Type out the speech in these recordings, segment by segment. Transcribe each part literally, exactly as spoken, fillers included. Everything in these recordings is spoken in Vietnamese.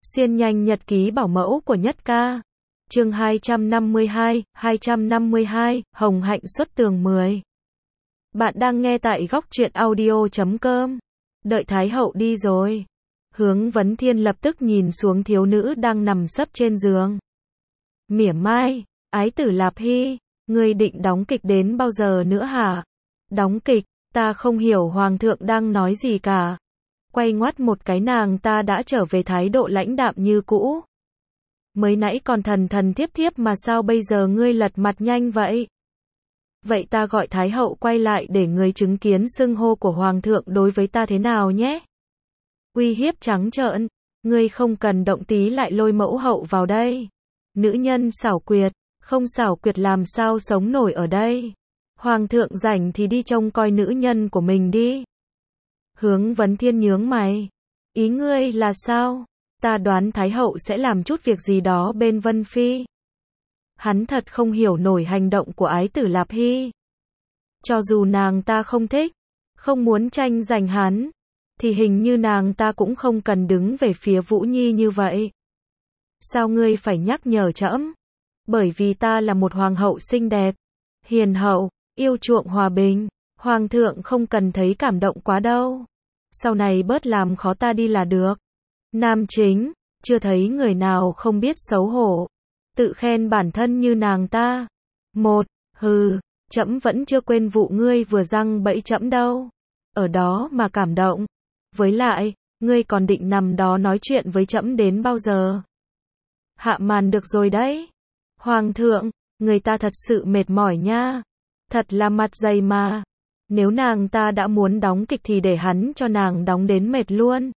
Xuyên nhanh nhật ký bảo mẫu của Nhất Ca. Chương hai trăm năm mươi hai, hai trăm năm mươi hai, Hồng Hạnh xuất tường mười. Bạn đang nghe tại góc truyện audio chấm com. Đợi Thái hậu đi rồi. Hướng Vấn Thiên lập tức nhìn xuống thiếu nữ đang nằm sấp trên giường. Mỉa mai, ái tử Lạp Hy, ngươi định đóng kịch đến bao giờ nữa hả? Đóng kịch, ta không hiểu hoàng thượng đang nói gì cả. Quay ngoắt một cái nàng ta đã trở về thái độ lãnh đạm như cũ. Mới nãy còn thần thần thiếp thiếp mà sao bây giờ ngươi lật mặt nhanh vậy? Vậy ta gọi thái hậu quay lại để ngươi chứng kiến xưng hô của hoàng thượng đối với ta thế nào nhé? Uy hiếp trắng trợn, ngươi không cần động tí lại lôi mẫu hậu vào đây. Nữ nhân xảo quyệt, không xảo quyệt làm sao sống nổi ở đây. Hoàng thượng rảnh thì đi trông coi nữ nhân của mình đi. Hướng Vấn Thiên nhướng mày. Ý ngươi là sao? Ta đoán Thái hậu sẽ làm chút việc gì đó bên Vân Phi. Hắn thật không hiểu nổi hành động của ái tử Lạp Hy. Cho dù nàng ta không thích, không muốn tranh giành hắn, thì hình như nàng ta cũng không cần đứng về phía Vũ Nhi như vậy. Sao ngươi phải nhắc nhở trẫm? Bởi vì ta là một hoàng hậu xinh đẹp, hiền hậu, yêu chuộng hòa bình. Hoàng thượng không cần thấy cảm động quá đâu. Sau này bớt làm khó ta đi là được. Nam chính, chưa thấy người nào không biết xấu hổ, tự khen bản thân như nàng ta. Một, hừ, trẫm vẫn chưa quên vụ ngươi vừa răng bẫy trẫm đâu. Ở đó mà cảm động. Với lại, ngươi còn định nằm đó nói chuyện với trẫm đến bao giờ? Hạ màn được rồi đấy. Hoàng thượng, người ta thật sự mệt mỏi nha. Thật là mặt dày mà. Nếu nàng ta đã muốn đóng kịch thì để hắn cho nàng đóng đến mệt luôn.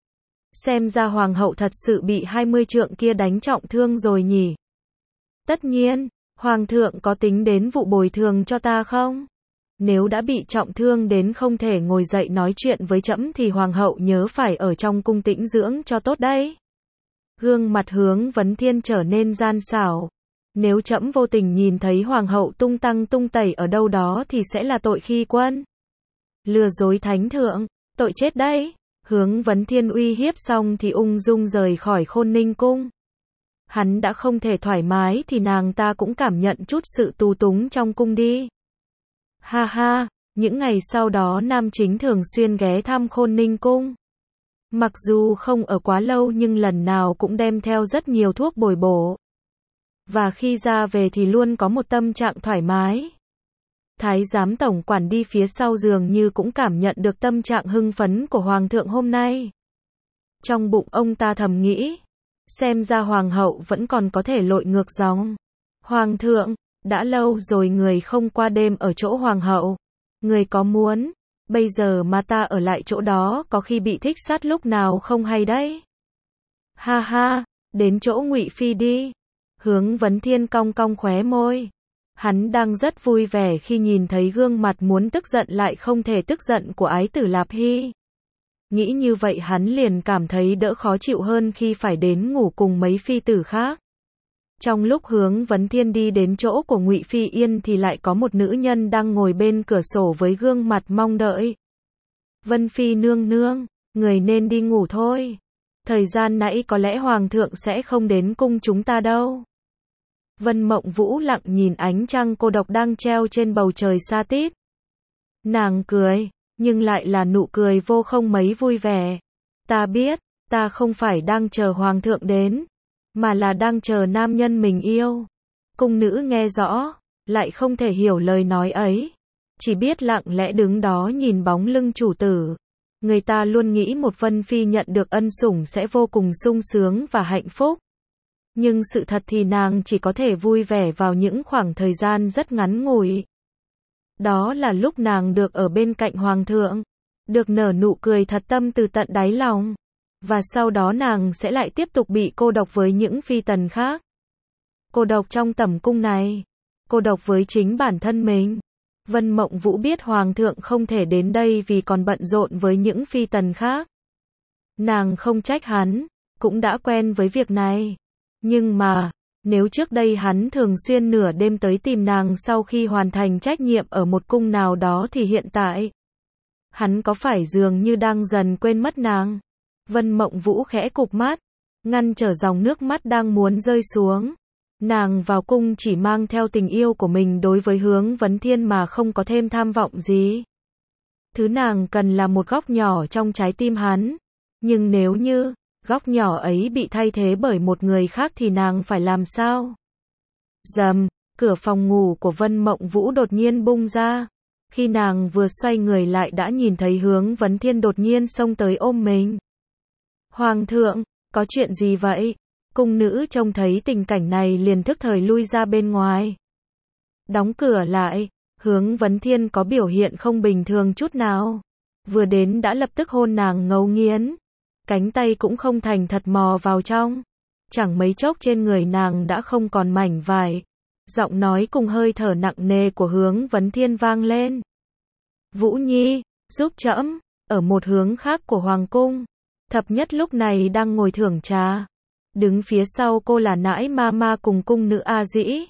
Xem ra hoàng hậu thật sự bị hai mươi trượng kia đánh trọng thương rồi nhỉ. Tất nhiên, hoàng thượng có tính đến vụ bồi thường cho ta không? Nếu đã bị trọng thương đến không thể ngồi dậy nói chuyện với trẫm thì hoàng hậu nhớ phải ở trong cung tĩnh dưỡng cho tốt đấy. Gương mặt Hướng Vấn Thiên trở nên gian xảo. Nếu trẫm vô tình nhìn thấy hoàng hậu tung tăng tung tẩy ở đâu đó thì sẽ là tội khi quân. Lừa dối thánh thượng, tội chết đấy. Hướng Vấn Thiên uy hiếp xong thì ung dung rời khỏi Khôn Ninh cung. Hắn đã không thể thoải mái thì nàng ta cũng cảm nhận chút sự tù túng trong cung đi. Ha ha, những ngày sau đó nam chính thường xuyên ghé thăm Khôn Ninh cung. Mặc dù không ở quá lâu nhưng lần nào cũng đem theo rất nhiều thuốc bồi bổ. Và khi ra về thì luôn có một tâm trạng thoải mái. Thái giám tổng quản đi phía sau giường như cũng cảm nhận được tâm trạng hưng phấn của hoàng thượng hôm nay. Trong bụng ông ta thầm nghĩ, xem ra hoàng hậu vẫn còn có thể lội ngược dòng. Hoàng thượng, đã lâu rồi người không qua đêm ở chỗ hoàng hậu. Người có muốn, bây giờ mà ta ở lại chỗ đó có khi bị thích sát lúc nào không hay đấy. Ha ha, đến chỗ Ngụy Phi đi. Hướng Vấn Thiên cong cong khóe môi. Hắn đang rất vui vẻ khi nhìn thấy gương mặt muốn tức giận lại không thể tức giận của ái tử Lạp Hy. Nghĩ như vậy hắn liền cảm thấy đỡ khó chịu hơn khi phải đến ngủ cùng mấy phi tử khác. Trong lúc Hướng Vấn Thiên đi đến chỗ của Ngụy Phi Yên thì lại có một nữ nhân đang ngồi bên cửa sổ với gương mặt mong đợi. Vân Phi nương nương, người nên đi ngủ thôi. Thời gian nãy có lẽ hoàng thượng sẽ không đến cung chúng ta đâu. Vân Mộng Vũ lặng nhìn ánh trăng cô độc đang treo trên bầu trời xa tít. Nàng cười, nhưng lại là nụ cười vô không mấy vui vẻ. Ta biết, ta không phải đang chờ hoàng thượng đến, mà là đang chờ nam nhân mình yêu. Cung nữ nghe rõ, lại không thể hiểu lời nói ấy. Chỉ biết lặng lẽ đứng đó nhìn bóng lưng chủ tử. Người ta luôn nghĩ một Vân Phi nhận được ân sủng sẽ vô cùng sung sướng và hạnh phúc. Nhưng sự thật thì nàng chỉ có thể vui vẻ vào những khoảng thời gian rất ngắn ngủi. Đó là lúc nàng được ở bên cạnh hoàng thượng, được nở nụ cười thật tâm từ tận đáy lòng. Và sau đó nàng sẽ lại tiếp tục bị cô độc với những phi tần khác. Cô độc trong tẩm cung này, cô độc với chính bản thân mình. Vân Mộng Vũ biết hoàng thượng không thể đến đây vì còn bận rộn với những phi tần khác. Nàng không trách hắn, cũng đã quen với việc này. Nhưng mà, nếu trước đây hắn thường xuyên nửa đêm tới tìm nàng sau khi hoàn thành trách nhiệm ở một cung nào đó thì hiện tại, hắn có phải dường như đang dần quên mất nàng? Vân Mộng Vũ khẽ cụp mắt, ngăn trở dòng nước mắt đang muốn rơi xuống. Nàng vào cung chỉ mang theo tình yêu của mình đối với Hướng Vấn Thiên mà không có thêm tham vọng gì. Thứ nàng cần là một góc nhỏ trong trái tim hắn. Nhưng nếu như góc nhỏ ấy bị thay thế bởi một người khác thì nàng phải làm sao? Rầm, cửa phòng ngủ của Vân Mộng Vũ đột nhiên bung ra. Khi nàng vừa xoay người lại đã nhìn thấy Hướng Vấn Thiên đột nhiên xông tới ôm mình. Hoàng thượng, có chuyện gì vậy? Cung nữ trông thấy tình cảnh này liền thức thời lui ra bên ngoài. Đóng cửa lại, Hướng Vấn Thiên có biểu hiện không bình thường chút nào. Vừa đến đã lập tức hôn nàng ngấu nghiến. Cánh tay cũng không thành thật mò vào trong. Chẳng mấy chốc trên người nàng đã không còn mảnh vải. Giọng nói cùng hơi thở nặng nề của Hướng Vấn Thiên vang lên. Vũ Nhi, giúp trẫm. Ở một hướng khác của Hoàng cung, Thập Nhất lúc này đang ngồi thưởng trà. Đứng phía sau cô là Nãi Ma Ma cùng cung nữ A Dĩ.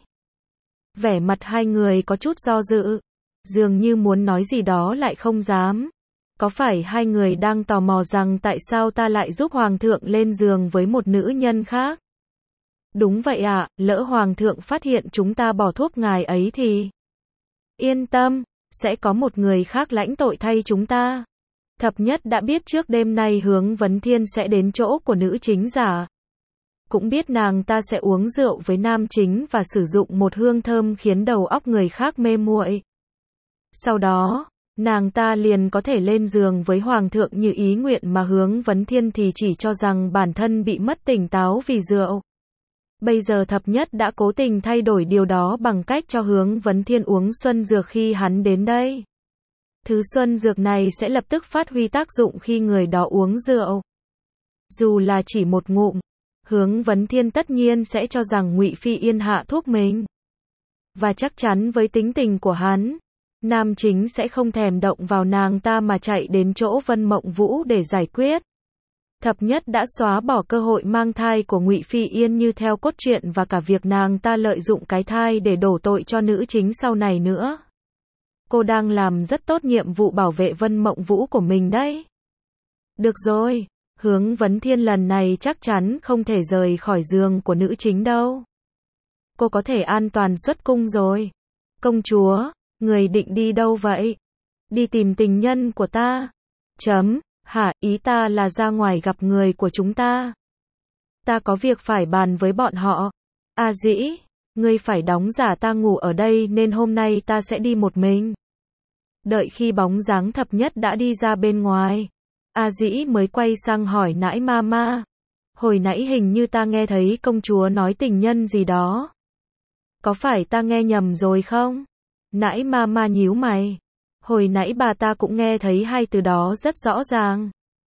Vẻ mặt hai người có chút do dự. Dường như muốn nói gì đó lại không dám. Có phải hai người đang tò mò rằng tại sao ta lại giúp Hoàng thượng lên giường với một nữ nhân khác? Đúng vậy ạ, lỡ Hoàng thượng phát hiện chúng ta bỏ thuốc ngài ấy thì... Yên tâm, sẽ có một người khác lãnh tội thay chúng ta. Thập Nhất đã biết trước đêm nay Hướng Vấn Thiên sẽ đến chỗ của nữ chính giả. Cũng biết nàng ta sẽ uống rượu với nam chính và sử dụng một hương thơm khiến đầu óc người khác mê muội. Sau đó, nàng ta liền có thể lên giường với Hoàng thượng như ý nguyện mà Hướng Vấn Thiên thì chỉ cho rằng bản thân bị mất tỉnh táo vì rượu. Bây giờ Thập Nhất đã cố tình thay đổi điều đó bằng cách cho Hướng Vấn Thiên uống xuân dược khi hắn đến đây. Thứ xuân dược này sẽ lập tức phát huy tác dụng khi người đó uống rượu. Dù là chỉ một ngụm, Hướng Vấn Thiên tất nhiên sẽ cho rằng Ngụy Phi Yên hạ thuốc mình. Và chắc chắn với tính tình của hắn, nam chính sẽ không thèm động vào nàng ta mà chạy đến chỗ Vân Mộng Vũ để giải quyết. Thập Nhất đã xóa bỏ cơ hội mang thai của Ngụy Phi Yên như theo cốt truyện và cả việc nàng ta lợi dụng cái thai để đổ tội cho nữ chính sau này nữa. Cô đang làm rất tốt nhiệm vụ bảo vệ Vân Mộng Vũ của mình đấy. Được rồi, Hướng Vấn Thiên lần này chắc chắn không thể rời khỏi giường của nữ chính đâu. Cô có thể an toàn xuất cung rồi. Công chúa, người định đi đâu vậy? Đi tìm tình nhân của ta. Chấm, hả, ý ta là ra ngoài gặp người của chúng ta. Ta có việc phải bàn với bọn họ. A Dĩ, ngươi phải đóng giả ta ngủ ở đây nên hôm nay ta sẽ đi một mình. Đợi khi bóng dáng Thập Nhất đã đi ra bên ngoài, A Dĩ mới quay sang hỏi Nãi Ma Ma. Hồi nãy hình như ta nghe thấy công chúa nói tình nhân gì đó. Có phải ta nghe nhầm rồi không? Nãi Ma Ma nhíu mày. Hồi nãy bà ta cũng nghe thấy hai từ đó rất rõ ràng.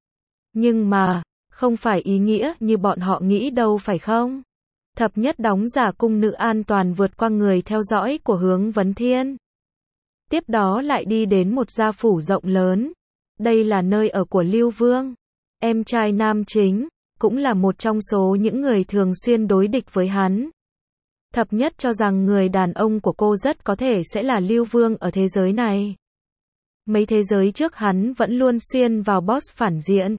Nhưng mà, không phải ý nghĩa như bọn họ nghĩ đâu phải không? Thập Nhất đóng giả cung nữ an toàn vượt qua người theo dõi của Hướng Vấn Thiên. Tiếp đó lại đi đến một gia phủ rộng lớn. Đây là nơi ở của Lưu Vương, em trai nam chính, cũng là một trong số những người thường xuyên đối địch với hắn. Thập Nhất cho rằng người đàn ông của cô rất có thể sẽ là Lưu Vương ở thế giới này. Mấy thế giới trước hắn vẫn luôn xuyên vào boss phản diện.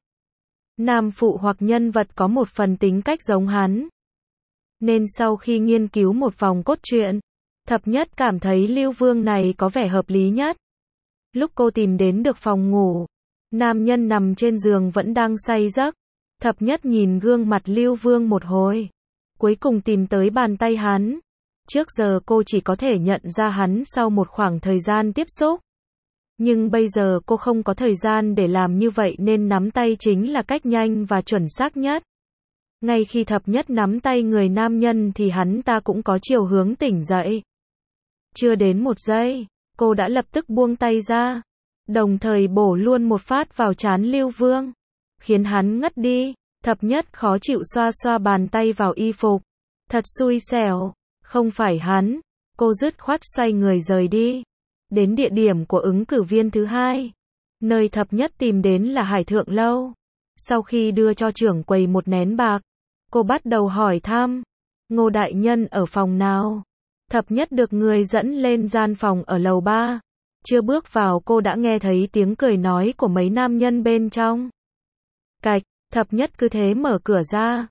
Nam phụ hoặc nhân vật có một phần tính cách giống hắn. Nên sau khi nghiên cứu một vòng cốt truyện, Thập Nhất cảm thấy Lưu Vương này có vẻ hợp lý nhất. Lúc cô tìm đến được phòng ngủ, nam nhân nằm trên giường vẫn đang say giấc. Thập Nhất nhìn gương mặt Lưu Vương một hồi, cuối cùng tìm tới bàn tay hắn. Trước giờ cô chỉ có thể nhận ra hắn sau một khoảng thời gian tiếp xúc. Nhưng bây giờ cô không có thời gian để làm như vậy nên nắm tay chính là cách nhanh và chuẩn xác nhất. Ngay khi Thập Nhất nắm tay người nam nhân thì hắn ta cũng có chiều hướng tỉnh dậy. Chưa đến một giây, cô đã lập tức buông tay ra, đồng thời bổ luôn một phát vào trán Lưu Vương, khiến hắn ngất đi. Thập Nhất khó chịu xoa xoa bàn tay vào y phục. Thật xui xẻo, không phải hắn. Cô dứt khoát xoay người rời đi. Đến địa điểm của ứng cử viên thứ hai. Nơi Thập Nhất tìm đến là Hải Thượng Lâu. Sau khi đưa cho trưởng quầy một nén bạc, cô bắt đầu hỏi thăm. Ngô đại nhân ở phòng nào? Thập Nhất được người dẫn lên gian phòng ở lầu ba. Chưa bước vào cô đã nghe thấy tiếng cười nói của mấy nam nhân bên trong. Cạch, Thập Nhất cứ thế mở cửa ra.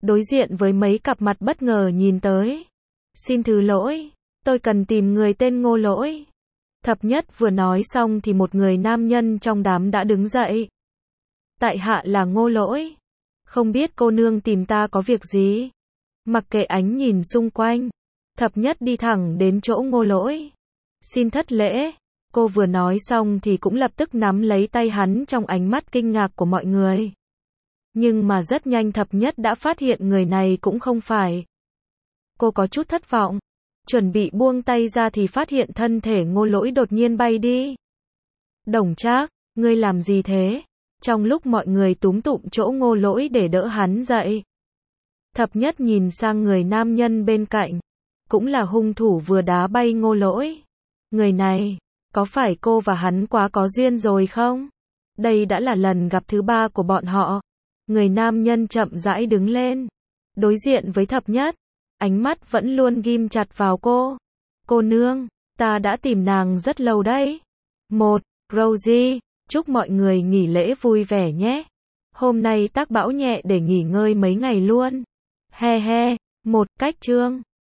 đối diện với mấy cặp mặt bất ngờ nhìn tới. Xin thứ lỗi, tôi cần tìm người tên Ngô Lỗi. Thập Nhất vừa nói xong thì một người nam nhân trong đám đã đứng dậy. Tại hạ là Ngô Lỗi. Không biết cô nương tìm ta có việc gì? Mặc kệ ánh nhìn xung quanh, Thập Nhất đi thẳng đến chỗ Ngô Lỗi. Xin thất lễ. Cô vừa nói xong thì cũng lập tức nắm lấy tay hắn trong ánh mắt kinh ngạc của mọi người. Nhưng mà rất nhanh Thập Nhất đã phát hiện người này cũng không phải. Cô có chút thất vọng. Chuẩn bị buông tay ra thì phát hiện thân thể Ngô Lỗi đột nhiên bay đi. Đồng Trác, ngươi làm gì thế? Trong lúc mọi người túm tụm chỗ Ngô Lỗi để đỡ hắn dậy, Thập Nhất nhìn sang người nam nhân bên cạnh, cũng là hung thủ vừa đá bay Ngô Lỗi. Người này, có phải cô và hắn quá có duyên rồi không? Đây đã là lần gặp thứ ba của bọn họ. Người nam nhân chậm rãi đứng lên, đối diện với Thập Nhất, ánh mắt vẫn luôn ghim chặt vào cô. Cô nương, ta đã tìm nàng rất lâu đấy. Một, Rosie, chúc mọi người nghỉ lễ vui vẻ nhé. Hôm nay tác bão nhẹ để nghỉ ngơi mấy ngày luôn. He he, một, Cách Trương.